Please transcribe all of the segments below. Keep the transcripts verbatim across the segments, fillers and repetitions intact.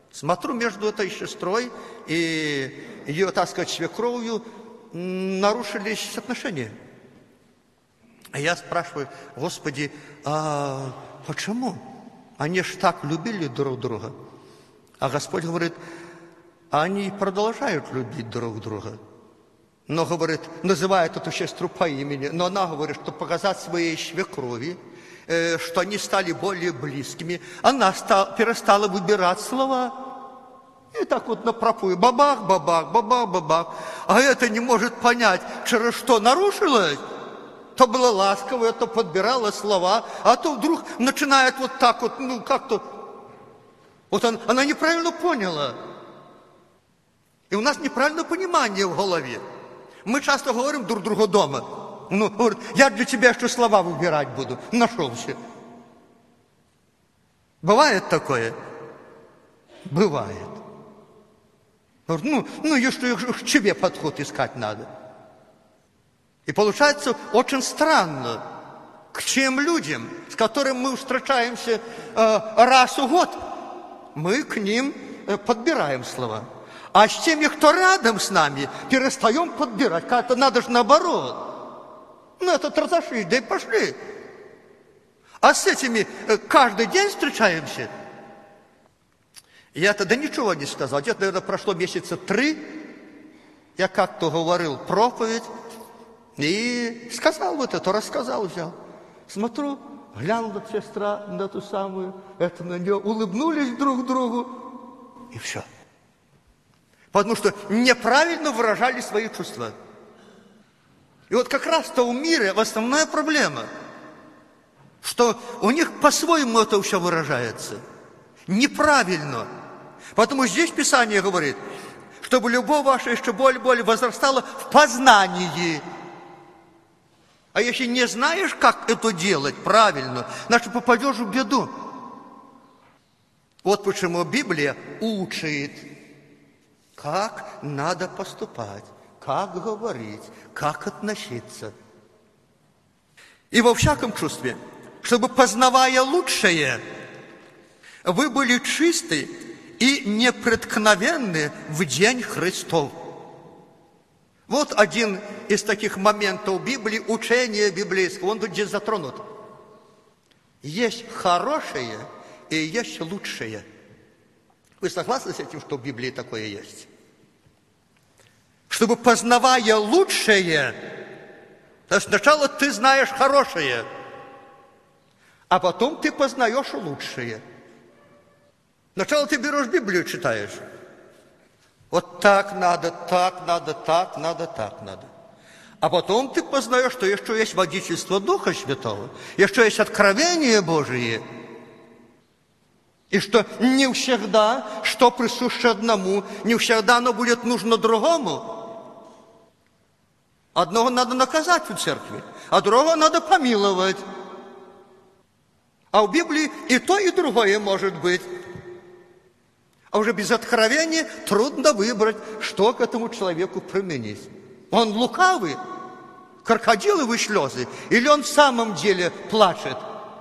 Смотрю, между этой сестрой и ее, так сказать, свекровью нарушились отношения. А я спрашиваю: Господи, а почему? Они ж так любили друг друга. А Господь говорит: они продолжают любить друг друга. Но, говорит, называет эту сестру по имени, но она говорит, что показать своей свекрови, э, что они стали более близкими, она стала, перестала выбирать слова. И так вот напропую: бабах, бабах, бабах, бабах. А это не может понять, через что нарушилось. То было ласковое, то подбирала слова, а то вдруг начинает вот так вот, ну как-то. Вот он, она неправильно поняла. И у нас неправильное понимание в голове. Мы часто говорим друг другу дома. Ну, говорит: я для тебя что слова выбирать буду. Нашелся. Бывает такое? Бывает. Говорит: ну, ну, если к тебе подход искать надо. И получается очень странно, к тем людям, с которыми мы встречаемся э, раз в год, мы к ним э, подбираем слова. А с теми, кто рядом с нами, перестаем подбирать. Как-то надо же наоборот. Ну, это разошлись, да и пошли. А с этими э, каждый день встречаемся. Я тогда ничего не сказал. Где-то, наверное, прошло месяца три. Я как-то говорил проповедь. И сказал вот это, рассказал, взял. Смотрю, глянула сестра на ту самую, это на нее, улыбнулись друг другу, и все. Потому что неправильно выражали свои чувства. И вот как раз-то у мира основная проблема, что у них по-своему это все выражается. Неправильно. Потому здесь Писание говорит, чтобы любовь ваша еще более-более возрастала в познании. А если не знаешь, как это делать правильно, значит, попадешь в беду. Вот почему Библия учит, как надо поступать, как говорить, как относиться. И во всяком чувстве, чтобы, познавая лучшее, вы были чисты и непреткновенны в день Христов. Вот один из таких моментов Библии, учения библейского, он тут здесь затронут. Есть хорошее и есть лучшее. Вы согласны с этим, что в Библии такое есть? Чтобы, познавая лучшее, то сначала ты знаешь хорошее, а потом ты познаешь лучшее. Сначала ты берешь Библию, читаешь. Вот так надо, так надо, так надо, так надо. А потом ты познаешь, что еще есть водительство Духа Святого, еще есть откровение Божие, и что не всегда, что присуще одному, не всегда оно будет нужно другому. Одного надо наказать в церкви, а другого надо помиловать. А в Библии и то, и другое может быть. А уже без откровения трудно выбрать, что к этому человеку применить. Он лукавый, крокодиловые слезы, или он в самом деле плачет?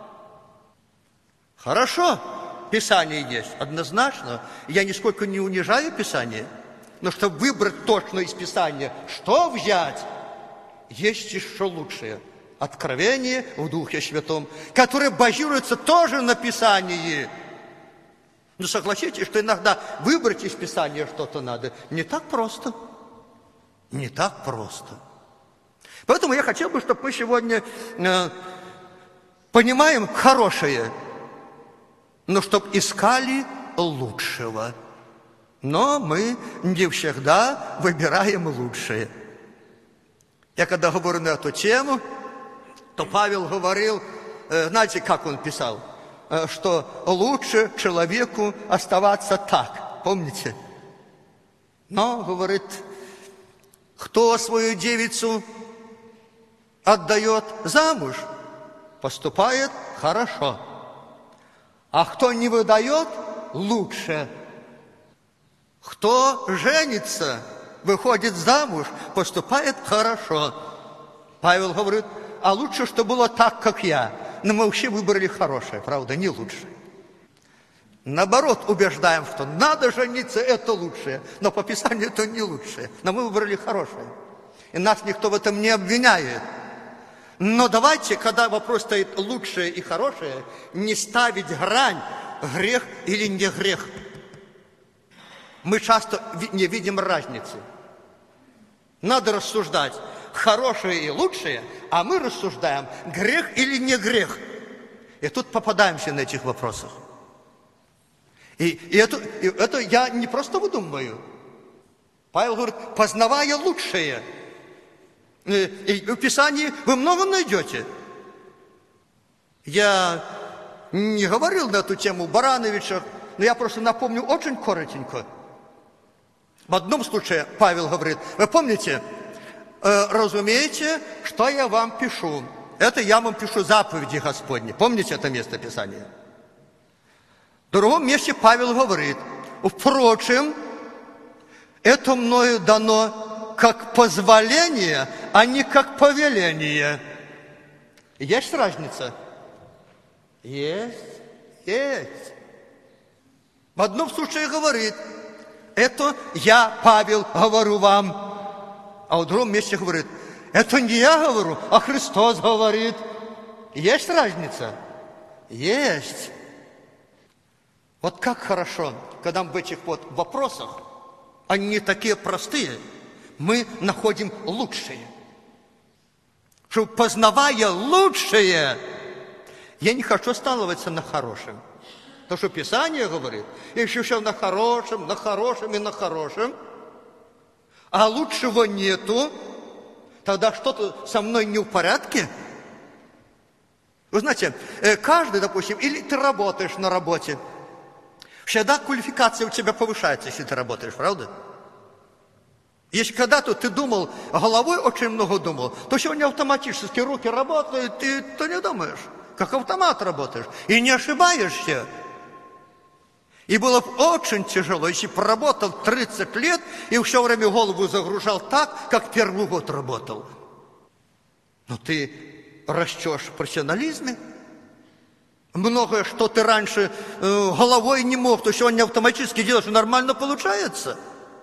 Хорошо, Писание есть, однозначно. Я нисколько не унижаю Писание, но чтобы выбрать точно из Писания, что взять, есть еще лучшее. Откровение в Духе Святом, которое базируется тоже на Писании. Но согласитесь, что иногда выбрать из Писания что-то надо не так просто. Не так просто. Поэтому я хотел бы, чтобы мы сегодня э, понимаем хорошее, но чтобы искали лучшего. Но мы не всегда выбираем лучшее. Я когда говорю на эту тему, то Павел говорил, э, знаете, как он писал? Что лучше человеку оставаться так. Помните? Но, говорит, кто свою девицу отдает замуж, поступает хорошо. А кто не выдает, лучше. Кто женится, выходит замуж, поступает хорошо. Павел говорит, а лучше, чтобы было так, как я. Но мы вообще выбрали хорошее, правда, не лучше. Наоборот, убеждаем, что надо жениться, это лучшее. Но по Писанию это не лучшее. Но мы выбрали хорошее. И нас никто в этом не обвиняет. Но давайте, когда вопрос стоит лучшее и хорошее, не ставить грань, грех или не грех. Мы часто не видим разницы. Надо рассуждать хорошее и лучшее, а мы рассуждаем, грех или не грех. И тут попадаемся на этих вопросах. И, и, это, и это я не просто выдумываю. Павел говорит, познавая лучшее. И, и в Писании вы много найдете. Я не говорил на эту тему Барановича, но я просто напомню очень коротенько. В одном случае Павел говорит, вы помните, э, разумеете, что я вам пишу? Это я вам пишу заповеди Господни. Помните это место Писания? В другом месте Павел говорит, впрочем, это мною дано как позволение, а не как повеление. Есть разница? Есть, есть. В одном случае говорит, это я, Павел, говорю вам. А в другом месте говорит, это не я говорю, а Христос говорит. Есть разница? Есть. Вот как хорошо, когда мы в этих вот вопросах, они такие простые, мы находим лучшее. Что познавая лучшее, я не хочу останавливаться на хорошем. То, что Писание говорит, я еще все на хорошем, на хорошем и на хорошем, а лучшего нету, тогда что-то со мной не в порядке. Вы знаете, каждый, допустим, или ты работаешь на работе, всегда квалификация у тебя повышается, если ты работаешь, правда? Если когда-то ты думал, головой очень много думал, то сегодня автоматически руки работают, и ты не думаешь, как автомат работаешь, и не ошибаешься. И было бы очень тяжело, если проработал тридцать лет и все время голову загружал так, как первый год работал. Но ты растешь в профессионализме. Многое, что ты раньше э, головой не мог, то сегодня автоматически делаешь, и нормально получается.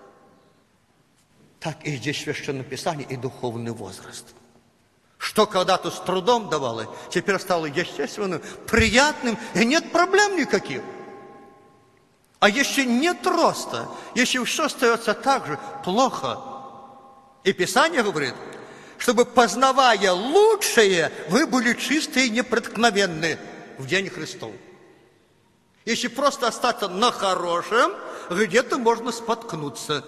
Так и здесь Священное Писание и духовный возраст. Что когда-то с трудом давало, теперь стало естественным, приятным, и нет проблем никаких. А если нет роста, если все остается так же, плохо. И Писание говорит, чтобы, познавая лучшее, вы были чистые и непреткновенны в день Христов. Если просто остаться на хорошем, где-то можно споткнуться.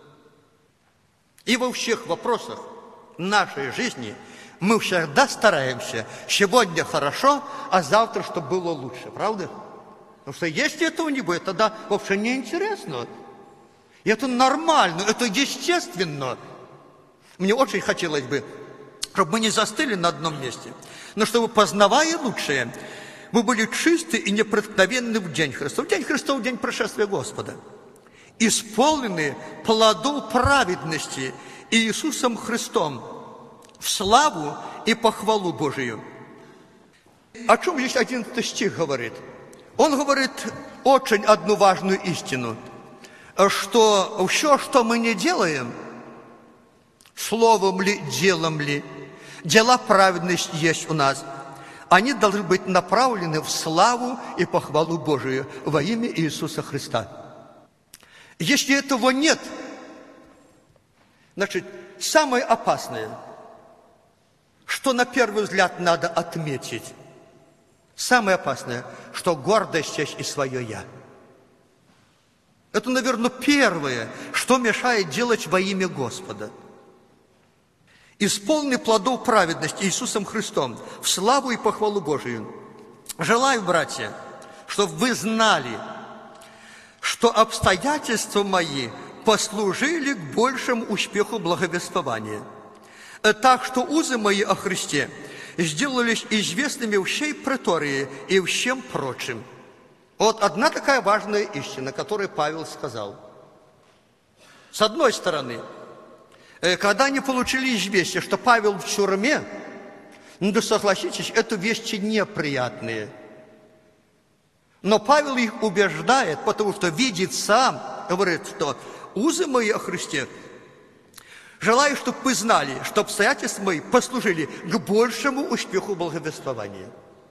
И во всех вопросах нашей жизни мы всегда стараемся сегодня хорошо, а завтра, чтобы было лучше. Правда? Потому что если этого не будет, тогда вообще неинтересно. И это нормально, это естественно. Мне очень хотелось бы, чтобы мы не застыли на одном месте, но чтобы, познавая лучшее, мы были чисты и непреткновенны в день Христов. В день Христов, в день пришествия Господа. Исполнены плодов праведности Иисусом Христом в славу и похвалу Божию. О чем здесь одиннадцатый стих говорит? Он говорит очень одну важную истину, что все, что мы не делаем, словом ли, делом ли, дела праведности есть у нас, они должны быть направлены в славу и похвалу Божию во имя Иисуса Христа. Если этого нет, значит, самое опасное, что на первый взгляд надо отметить, самое опасное, что гордость есть и свое «я». Это, наверное, первое, что мешает делать во имя Господа. Исполни плодов праведности Иисусом Христом в славу и похвалу Божию. Желаю, братья, чтобы вы знали, что обстоятельства мои послужили к большему успеху благовествования. Так что узы мои о Христе сделались известными всей претории и всем прочим. Вот одна такая важная истина, которую Павел сказал. С одной стороны, когда они получили известие, что Павел в тюрьме, ну да согласитесь, это вести неприятные. Но Павел их убеждает, потому что видит сам, говорит, что узы мои о Христе, желаю, чтобы вы знали, что обстоятельства мои послужили к большему успеху благовествования.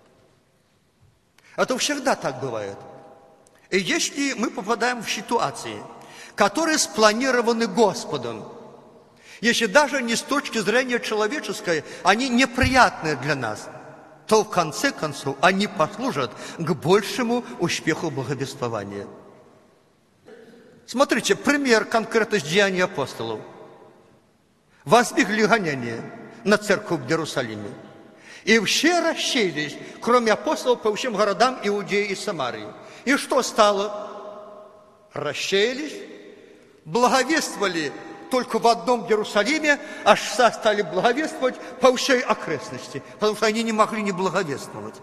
Это всегда так бывает. И если мы попадаем в ситуации, которые спланированы Господом, если даже не с точки зрения человеческой, они неприятны для нас, то в конце концов они послужат к большему успеху благовествования. Смотрите, пример конкретно с Деяний апостолов. Возбегли гонения на церковь в Иерусалиме. И все расселись, кроме апостолов, по всем городам Иудеи и Самарии. И что стало? Расселись, благовествовали только в одном Иерусалиме, аж стали благовествовать по всей окрестности, потому что они не могли не благовествовать.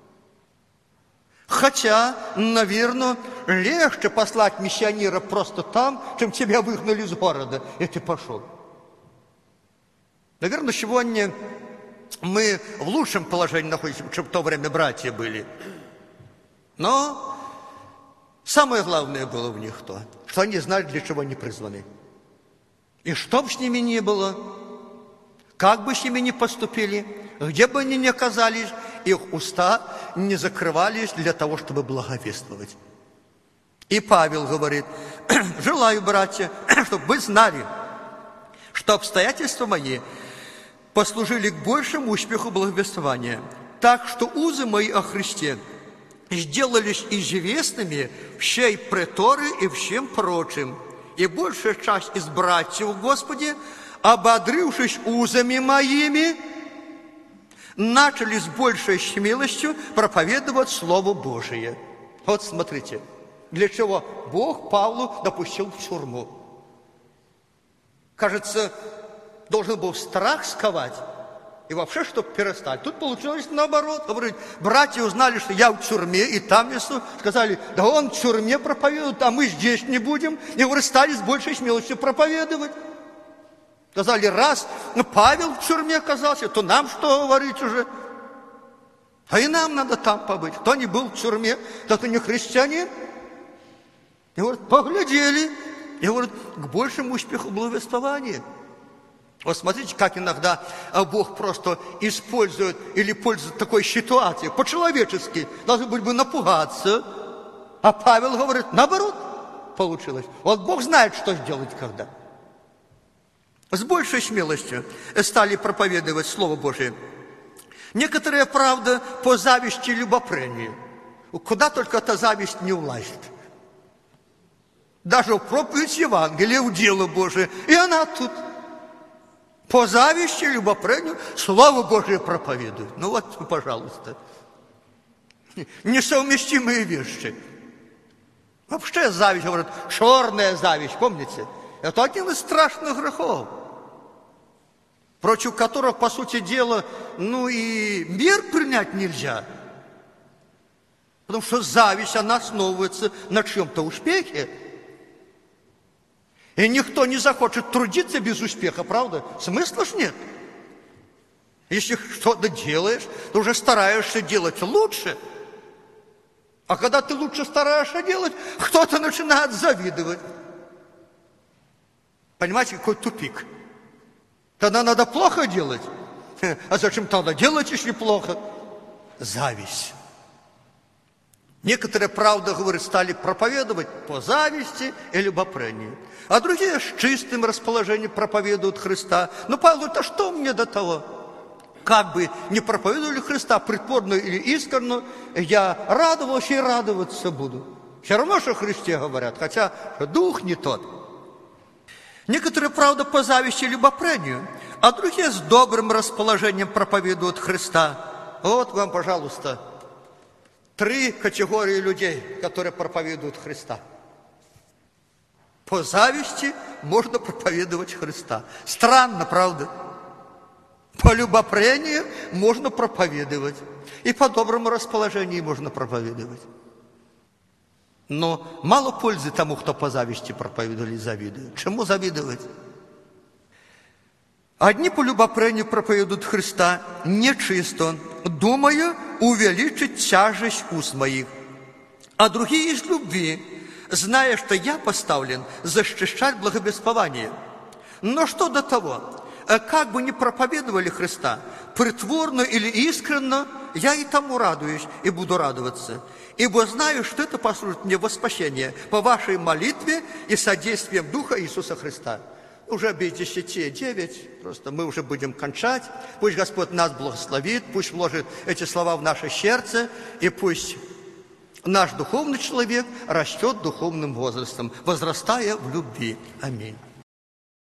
Хотя, наверное, легче послать миссионера просто там, чем тебя выгнали из города, и ты пошел. Наверное, сегодня мы в лучшем положении находимся, чем в то время братья были. Но самое главное было в них то, что они знали, для чего они призваны. И что бы с ними ни было, как бы с ними ни поступили, где бы они ни оказались, их уста не закрывались для того, чтобы благовествовать. И Павел говорит: желаю, братья, чтобы вы знали, что обстоятельства мои послужили к большему успеху благовествования, так что узы мои о Христе сделались известными всей преторы и всем прочим. И большая часть из братьев в Господе, ободрившись узами моими, начали с большей смелостью проповедовать Слово Божие. Вот смотрите, для чего Бог Павлу допустил в тюрьму. Кажется, должен был страх сковать, и вообще, чтобы перестать. Тут получилось наоборот. Говорит, братья узнали, что я в тюрьме, и там несу. Сказали, да он в тюрьме проповедует, а мы здесь не будем. И, говорит, стали с большей смелостью проповедовать. Сказали, раз Павел в тюрьме оказался, то нам что говорить уже? А и нам надо там побыть. Кто не был в тюрьме, тот и не христианин. И, говорит, поглядели. И, говорит, к большему успеху благовествования. Вот смотрите, как иногда Бог просто использует или пользует такой ситуацией. По-человечески должны были бы напугаться. А Павел говорит, наоборот, получилось. Вот Бог знает, что сделать когда. С большей смелостью стали проповедовать Слово Божие. Некоторые, правда, по зависти и любопрению. Куда только эта зависть не влазит. Даже в проповедь Евангелия, в дело Божие. И она тут. По зависти, любопрению, Слово Божие проповедует. Ну вот, пожалуйста. Несовместимые вещи. Вообще зависть, говорят, черная зависть, помните? Это один из страшных грехов, против которых, по сути дела, ну и мер принять нельзя. Потому что зависть, она основывается на чьем-то успехе. И никто не захочет трудиться без успеха, правда? Смысла ж нет. Если что-то делаешь, то уже стараешься делать лучше. А когда ты лучше стараешься делать, кто-то начинает завидовать. Понимаете, какой тупик? Тогда надо плохо делать. А зачем тогда делать, если плохо? Зависть. Некоторые, правда, говорят, стали проповедовать по зависти и любопрению. А другие с чистым расположением проповедуют Христа. Но Павел говорит, а что мне до того? Как бы не проповедовали Христа, притворно или искренно, я радовался и радоваться буду. Все равно, что о Христе говорят, хотя дух не тот. Некоторые, правда, по зависти и любопрению, а другие с добрым расположением проповедуют Христа. Вот вам, пожалуйста, три категории людей, которые проповедуют Христа. По зависти можно проповедовать Христа. Странно, правда? По любопрению можно проповедовать. И по доброму расположению можно проповедовать. Но мало пользы тому, кто по зависти проповедовали и завидует. Чему завидовать? Одни по любопрению проповедуют Христа нечисто, думая увеличить тяжесть уст моих. а другие из любви, зная, что я поставлен защищать благовествование. Но что до того, как бы ни проповедовали Христа, притворно или искренно, я и тому радуюсь и буду радоваться, ибо знаю, что это послужит мне во спасение по вашей молитве и содействием Духа Иисуса Христа. Уже без десяти девять, просто мы уже будем кончать. Пусть Господь нас благословит, пусть вложит эти слова в наше сердце, и пусть наш духовный человек растет духовным возрастом, возрастая в любви. Аминь.